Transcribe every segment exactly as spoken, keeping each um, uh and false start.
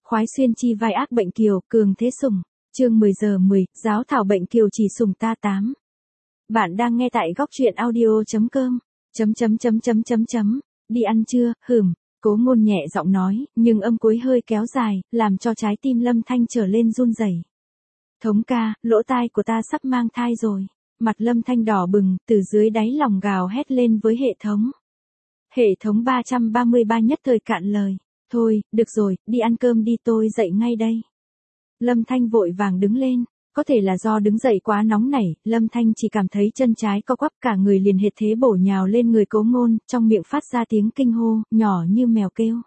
khoái xuyên chi vai ác bệnh kiều, cường thế sủng. Chương mười giờ mười, giáo thảo bệnh kiều chỉ sủng ta tám. Bạn đang nghe tại góc truyện audio chấm com. Chấm chấm chấm chấm chấm chấm. Đi ăn chưa? Hửm. Cố Ngôn nhẹ giọng nói, nhưng âm cuối hơi kéo dài, làm cho trái tim Lâm Thanh trở lên run rẩy. Thống ca, lỗ tai của ta sắp mang thai rồi. Mặt Lâm Thanh đỏ bừng, từ dưới đáy lòng gào hét lên với hệ thống. Hệ thống ba trăm ba mươi ba nhất thời cạn lời. Thôi, được rồi, đi ăn cơm đi, tôi dậy ngay đây. Lâm Thanh vội vàng đứng lên. Có thể là do đứng dậy quá nóng nảy, Lâm Thanh chỉ cảm thấy chân trái co quắp, cả người liền hệt thế bổ nhào lên người Cố Ngôn, trong miệng phát ra tiếng kinh hô, nhỏ như mèo kêu.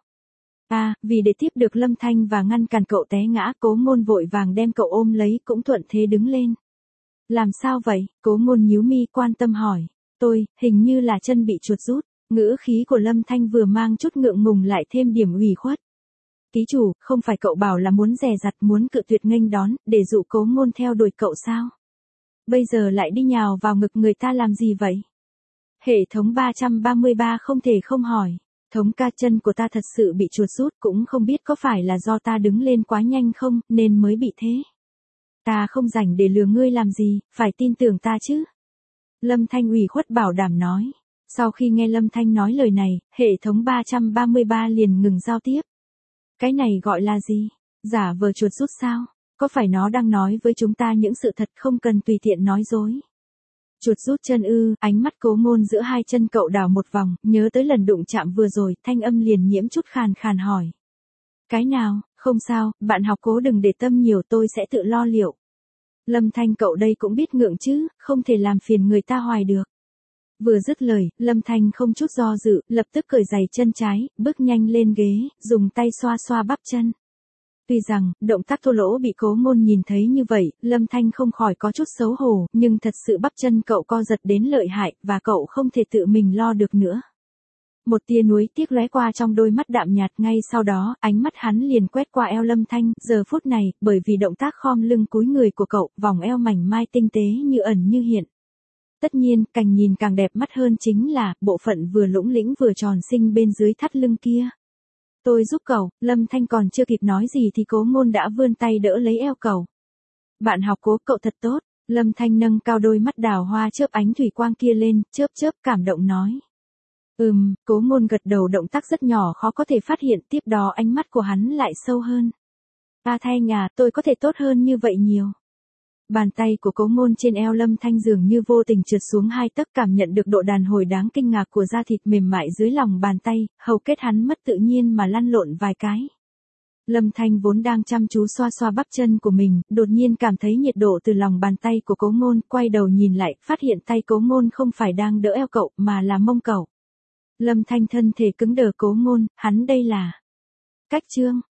À, vì để tiếp được Lâm Thanh và ngăn cản cậu té ngã, Cố Ngôn vội vàng đem cậu ôm lấy, cũng thuận thế đứng lên. Làm sao vậy? Cố Ngôn nhíu mi quan tâm hỏi. Tôi, hình như là chân bị chuột rút. Ngữ khí của Lâm Thanh vừa mang chút ngượng ngùng lại thêm điểm ủy khuất. Ký chủ, không phải cậu bảo là muốn dè dặt, muốn cự tuyệt nghênh đón, để dụ Cố Ngôn theo đuổi cậu sao? Bây giờ lại đi nhào vào ngực người ta làm gì vậy? Hệ thống ba trăm ba mươi ba không thể không hỏi. Thống ca, chân của ta thật sự bị chuột rút, cũng không biết có phải là do ta đứng lên quá nhanh không, nên mới bị thế. Ta không rảnh để lừa ngươi làm gì, phải tin tưởng ta chứ. Lâm Thanh ủy khuất bảo đảm nói. Sau khi nghe Lâm Thanh nói lời này, hệ thống ba trăm ba mươi ba liền ngừng giao tiếp. Cái này gọi là gì? Giả vờ chuột rút sao? Có phải nó đang nói với chúng ta những sự thật không cần tùy tiện nói dối? Chuột rút chân ư? Ánh mắt Cố Ngôn giữa hai chân cậu đảo một vòng, nhớ tới lần đụng chạm vừa rồi, thanh âm liền nhiễm chút khàn khàn hỏi. Cái nào? Không sao, bạn học Cố đừng để tâm nhiều, tôi sẽ tự lo liệu. Lâm Thanh, cậu đây cũng biết ngượng chứ, không thể làm phiền người ta hoài được. Vừa dứt lời, Lâm Thanh không chút do dự, lập tức cởi giày chân trái, bước nhanh lên ghế, dùng tay xoa xoa bắp chân. Tuy rằng, động tác thô lỗ bị Cố Ngôn nhìn thấy như vậy, Lâm Thanh không khỏi có chút xấu hổ, nhưng thật sự bắp chân cậu co giật đến lợi hại, và cậu không thể tự mình lo được nữa. Một tia nuối tiếc lóe qua trong đôi mắt đạm nhạt, ngay sau đó, ánh mắt hắn liền quét qua eo Lâm Thanh, giờ phút này, bởi vì động tác khom lưng cúi người của cậu, vòng eo mảnh mai tinh tế như ẩn như hiện. Tất nhiên, càng nhìn càng đẹp mắt hơn chính là, bộ phận vừa lũng lĩnh vừa tròn xinh bên dưới thắt lưng kia. Tôi giúp cậu, Lâm Thanh còn chưa kịp nói gì thì Cố Ngôn đã vươn tay đỡ lấy eo cậu. Bạn học Cố, cậu thật tốt. Lâm Thanh nâng cao đôi mắt đào hoa chớp ánh thủy quang kia lên, chớp chớp cảm động nói. Ừm, Cố Ngôn gật đầu, động tác rất nhỏ khó có thể phát hiện, tiếp đó ánh mắt của hắn lại sâu hơn. Ta thay à, tôi có thể tốt hơn như vậy nhiều. Bàn tay của Cố Ngôn trên eo Lâm Thanh dường như vô tình trượt xuống hai tấc, cảm nhận được độ đàn hồi đáng kinh ngạc của da thịt mềm mại dưới lòng bàn tay, hầu kết hắn mất tự nhiên mà lăn lộn vài cái. Lâm Thanh vốn đang chăm chú xoa xoa bắp chân của mình, đột nhiên cảm thấy nhiệt độ từ lòng bàn tay của Cố Ngôn, quay đầu nhìn lại, phát hiện tay Cố Ngôn không phải đang đỡ eo cậu, mà là mông cậu. Lâm Thanh thân thể cứng đờ. Cố Ngôn, hắn đây là... Cách trương,